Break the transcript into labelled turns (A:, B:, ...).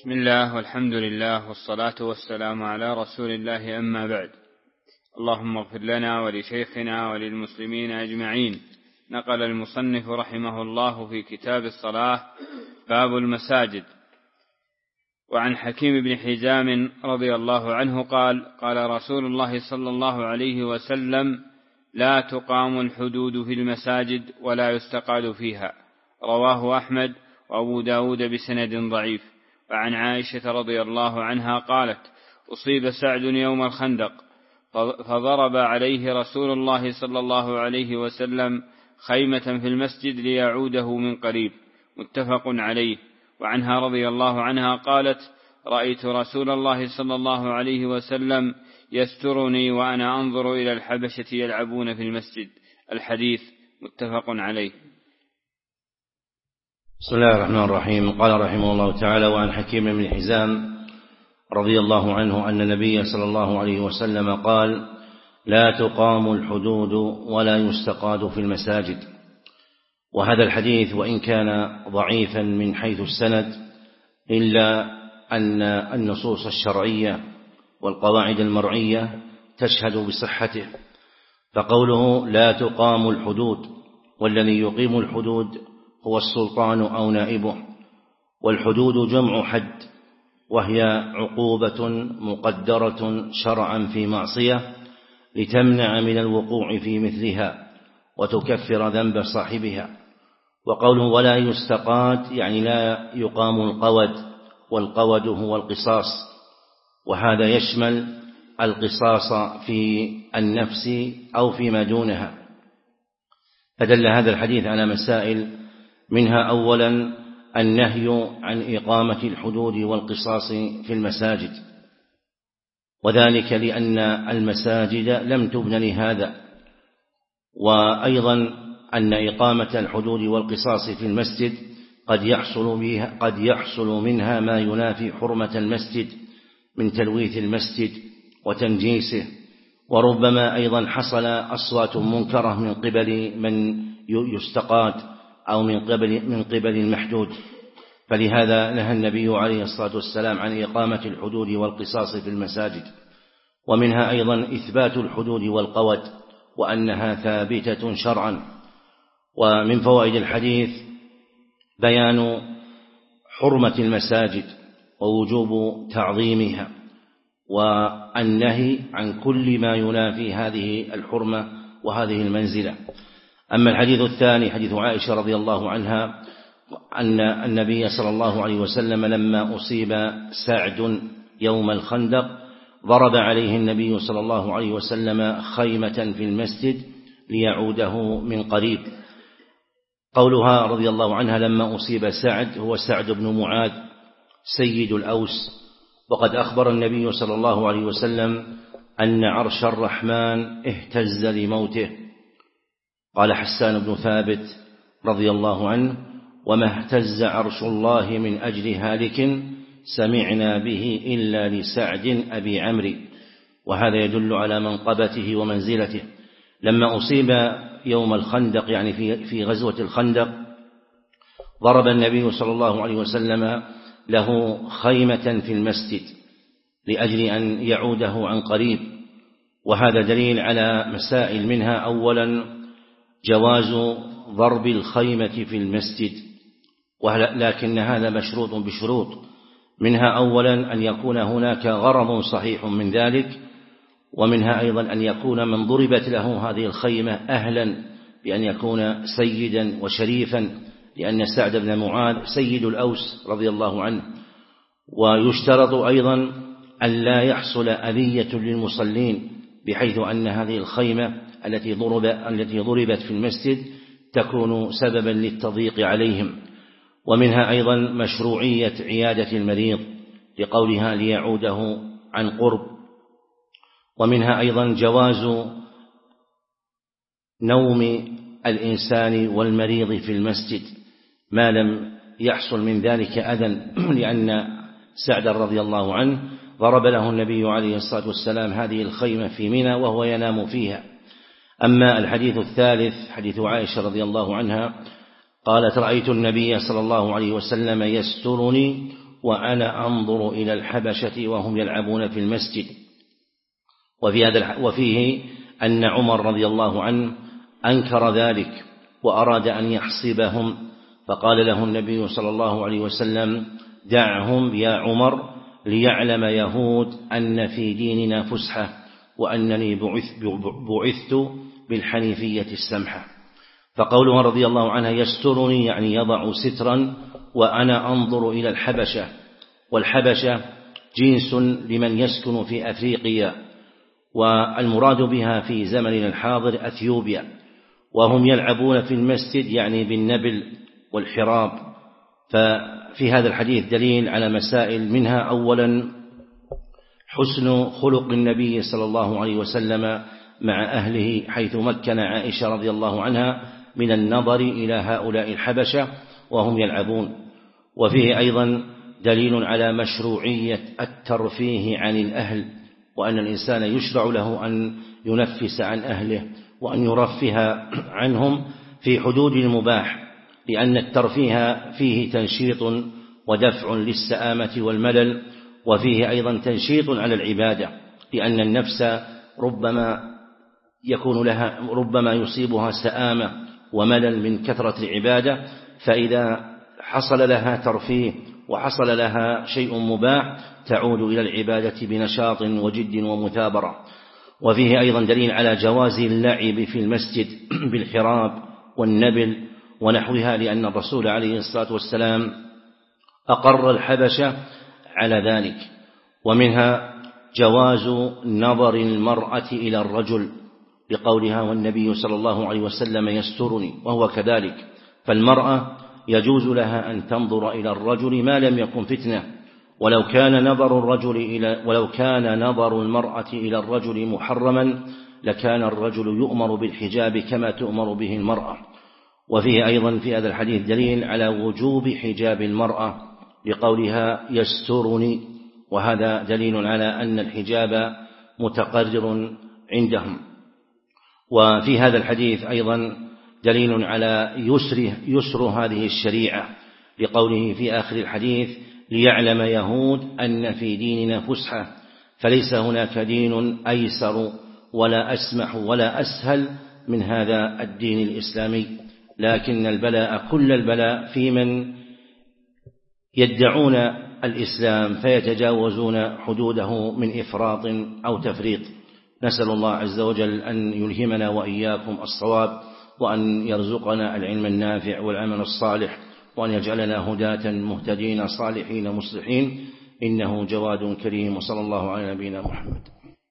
A: بسم الله والحمد لله والصلاة والسلام على رسول الله، أما بعد. اللهم اغفر لنا ولشيخنا وللمسلمين أجمعين. نقل المصنف رحمه الله في كتاب الصلاة باب المساجد. وعن حكيم بن حزام رضي الله عنه قال: قال رسول الله صلى الله عليه وسلم: لا تقام الحدود في المساجد ولا يستقاد فيها. رواه أحمد وأبو داود بسند ضعيف. وعن عائشة رضي الله عنها قالت: أصيب سعد يوم الخندق فضرب عليه رسول الله صلى الله عليه وسلم خيمة في المسجد ليعوده من قريب. متفق عليه. وعنها رضي الله عنها قالت: رأيت رسول الله صلى الله عليه وسلم يسترني وأنا أنظر إلى الحبشة يلعبون في المسجد. الحديث متفق عليه.
B: بسم الله الرحمن الرحيم. قال رحمه الله تعالى: وعن حكيم بن حزام رضي الله عنه أن النبي صلى الله عليه وسلم قال: لا تقام الحدود ولا يستقاد في المساجد. وهذا الحديث وإن كان ضعيفا من حيث السند، إلا أن النصوص الشرعية والقواعد المرعية تشهد بصحته. فقوله لا تقام الحدود، والذي يقيم الحدود هو السلطان أو نائبه. والحدود جمع حد، وهي عقوبة مقدرة شرعا في معصية لتمنع من الوقوع في مثلها وتكفر ذنب صاحبها. وقوله ولا يستقاد يعني لا يقام القود، والقود هو القصاص، وهذا يشمل القصاص في النفس أو فيما دونها. فدل هذا الحديث على مسائل، منها أولا النهي عن إقامة الحدود والقصاص في المساجد، وذلك لأن المساجد لم تبن لهذا. وأيضا أن إقامة الحدود والقصاص في المسجد قد يحصل منها ما ينافي حرمة المسجد من تلويث المسجد وتنجيسه، وربما أيضا حصل أصوات منكرة من قبل من يستقاد أو من قبل المحدود. فلهذا نهى النبي عليه الصلاة والسلام عن إقامة الحدود والقصاص في المساجد. ومنها أيضا إثبات الحدود والقود، وأنها ثابتة شرعا. ومن فوائد الحديث بيان حرمة المساجد ووجوب تعظيمها، والنهي عن كل ما ينافي هذه الحرمة وهذه المنزلة. أما الحديث الثاني حديث عائشة رضي الله عنها أن النبي صلى الله عليه وسلم لما أصيب سعد يوم الخندق ضرب عليه النبي صلى الله عليه وسلم خيمة في المسجد ليعوده من قريب. قولها رضي الله عنها لما أصيب سعد هو سعد بن معاذ سيد الأوس. وقد أخبر النبي صلى الله عليه وسلم أن عرش الرحمن اهتز لموته. قال حسان بن ثابت رضي الله عنه: وما اهتز عرش الله من أجل هالك سمعنا به إلا لسعد أبي عمرو. وهذا يدل على منقبته ومنزلته. لما أصيب يوم الخندق يعني في غزوة الخندق ضرب النبي صلى الله عليه وسلم له خيمة في المسجد لأجل أن يعوده عن قريب. وهذا دليل على مسائل، منها أولا جواز ضرب الخيمة في المسجد، لكن هذا مشروط بشروط. منها أولا أن يكون هناك غرض صحيح من ذلك، ومنها أيضا أن يكون من ضربت له هذه الخيمة أهلا بأن يكون سيدا وشريفا، لأن سعد بن معاذ سيد الأوس رضي الله عنه. ويشترط أيضا أن لا يحصل أذية للمصلين، بحيث أن هذه الخيمة التي ضربت في المسجد تكون سببا للتضييق عليهم. ومنها أيضا مشروعية عيادة المريض لقولها ليعوده عن قرب. ومنها أيضا جواز نوم الإنسان والمريض في المسجد ما لم يحصل من ذلك أذى، لأن سعد رضي الله عنه ضرب له النبي عليه الصلاة والسلام هذه الخيمة في منى وهو ينام فيها. أما الحديث الثالث حديث عائشة رضي الله عنها قالت: رأيت النبي صلى الله عليه وسلم يسترني وأنا أنظر إلى الحبشة وهم يلعبون في المسجد. وفيه أن عمر رضي الله عنه أنكر ذلك وأراد أن يحصبهم، فقال له النبي صلى الله عليه وسلم: دعهم يا عمر ليعلم يهود أن في ديننا فسحة وأنني بعثت بالحنيفية السمحة. فقوله رضي الله عنه يسترني يعني يضع سترا وأنا أنظر إلى الحبشة، والحبشة جنس لمن يسكن في أفريقيا، والمراد بها في زمننا الحاضر أثيوبيا، وهم يلعبون في المسجد يعني بالنبل والحراب. ففي هذا الحديث دليل على مسائل، منها أولا حسن خلق النبي صلى الله عليه وسلم مع أهله، حيث مكن عائشة رضي الله عنها من النظر إلى هؤلاء الحبشة وهم يلعبون. وفيه أيضا دليل على مشروعية الترفيه عن الأهل، وأن الإنسان يشرع له أن ينفس عن أهله وأن يرفه عنهم في حدود المباح، لأن الترفيه فيه تنشيط ودفع للسآمة والملل، وفيه أيضا تنشيط على العبادة، لأن النفس ربما يصيبها سآمة وملل من كثرة العبادة، فإذا حصل لها ترفيه وحصل لها شيء مباح تعود إلى العبادة بنشاط وجد ومثابرة. وفيه أيضا دليل على جواز اللعب في المسجد بالحراب والنبل ونحوها، لأن الرسول عليه الصلاة والسلام أقر الحبشة على ذلك. ومنها جواز نظر المرأة إلى الرجل بقولها والنبي صلى الله عليه وسلم يسترني، وهو كذلك، فالمرأة يجوز لها أن تنظر إلى الرجل ما لم يكن فتنة، ولو كان نظر المرأة إلى الرجل محرما لكان الرجل يؤمر بالحجاب كما تؤمر به المرأة. وفيه أيضا في هذا الحديث دليل على وجوب حجاب المرأة بقولها يسترني، وهذا دليل على أن الحجاب متقرر عندهم. وفي هذا الحديث أيضا دليل على يسر هذه الشريعة لقوله في آخر الحديث ليعلم يهود أن في ديننا فسحة، فليس هناك دين أيسر ولا أسمح ولا أسهل من هذا الدين الإسلامي، لكن البلاء كل البلاء في من يدعون الإسلام فيتجاوزون حدوده من إفراط أو تفريط. نسأل الله عز وجل أن يلهمنا وإياكم الصواب، وأن يرزقنا العلم النافع والعمل الصالح، وأن يجعلنا هداة مهتدين صالحين مصلحين، إنه جواد كريم. وصلى الله على نبينا محمد.